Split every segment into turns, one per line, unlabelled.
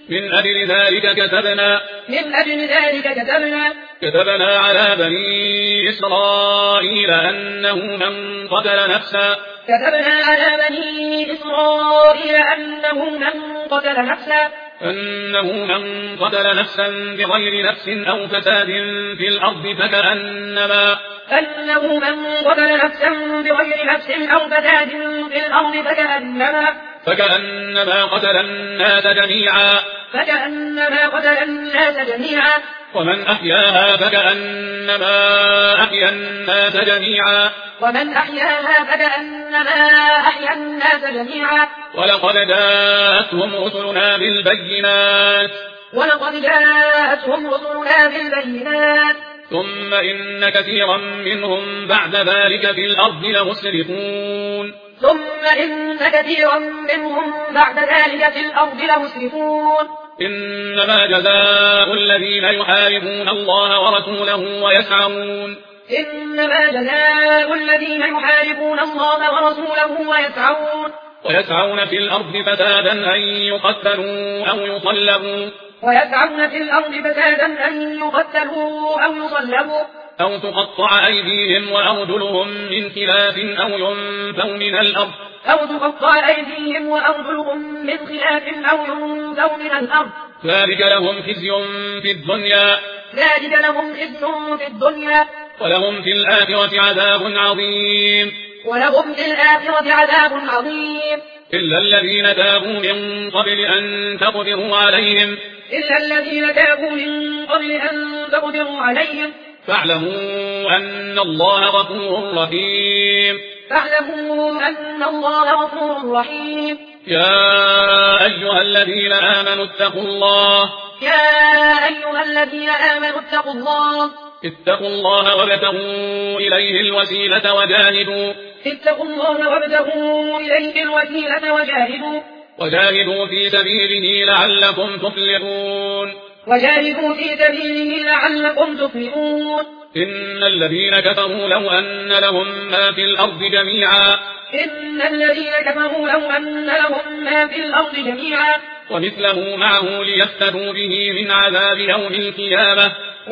من أجل ذلك كتبنا على بني إسرائيل أنه من قتل نفسا بغير نفس أو فساد في الأرض فكأنما قتل الناس جميعا ومن أحياها فكأنما أحيا الناس جميعا ولقد جاءتهم رسلنا بالبينات ثم إن كثيرا منهم بعد ذلك في الأرض لمسرفون إنما جزاء الذين يحاربون الله ورسوله ويسعون في الأرض فسادا أن يقتلوا أو يصلبوا أو تقطع أيديهم وأرجلهم من خلاف أو ينفوا من الأرض ذلك لهم خزي في الدنيا ولهم في الآخرة عذاب عظيم إلا الذين تابوا من قبل أن تقدروا عليهم فاعلموا أن الله غفور رحيم يا أيها الذين آمنوا اتقوا الله وابتغوا إليه الوسيلة وجاهدوا في سبيله لعلكم تفلحون إن الذين كفروا لو أن لهم ما في الأرض جميعا ومثله معه ليفتدوا به من عذاب يوم القيامة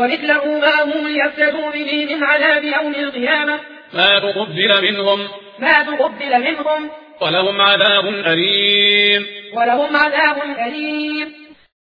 ما تقبل منهم ولهم عذاب أليم